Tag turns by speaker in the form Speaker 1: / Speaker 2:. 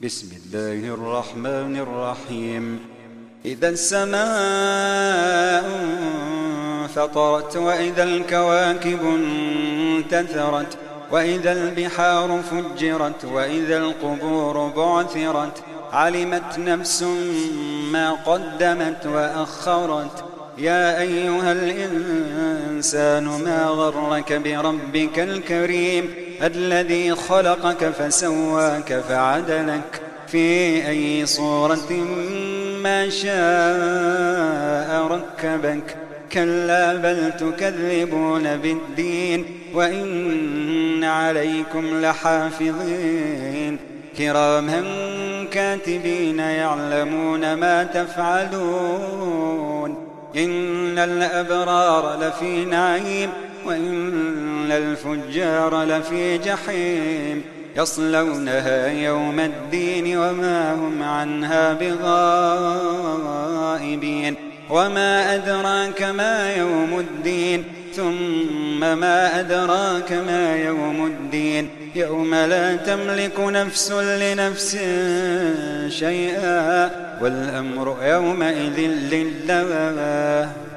Speaker 1: بسم الله الرحمن الرحيم. إذا السماء انفطرت وإذا الكواكب انتثرت وإذا البحار فجرت وإذا القبور بعثرت علمت نفس ما قدمت وأخرت. يا أيها الإنسان ما غرك بربك الكريم الذي خلقك فسواك فعدلك في أي صورة ما شاء ركبك. كلا بل تكذبون بالدين وإن عليكم لحافظين كراما كاتبين يعلمون ما تفعلون. إن الأبرار لفي نعيم وإن الفجار لفي جحيم يصلونها يوم الدين وما هم عنها بغائبين. وما أدراك ما يوم الدين ثم ما أدراك ما يوم الدين يوم لا تملك نفس لنفس شيئا والأمر يومئذ لله.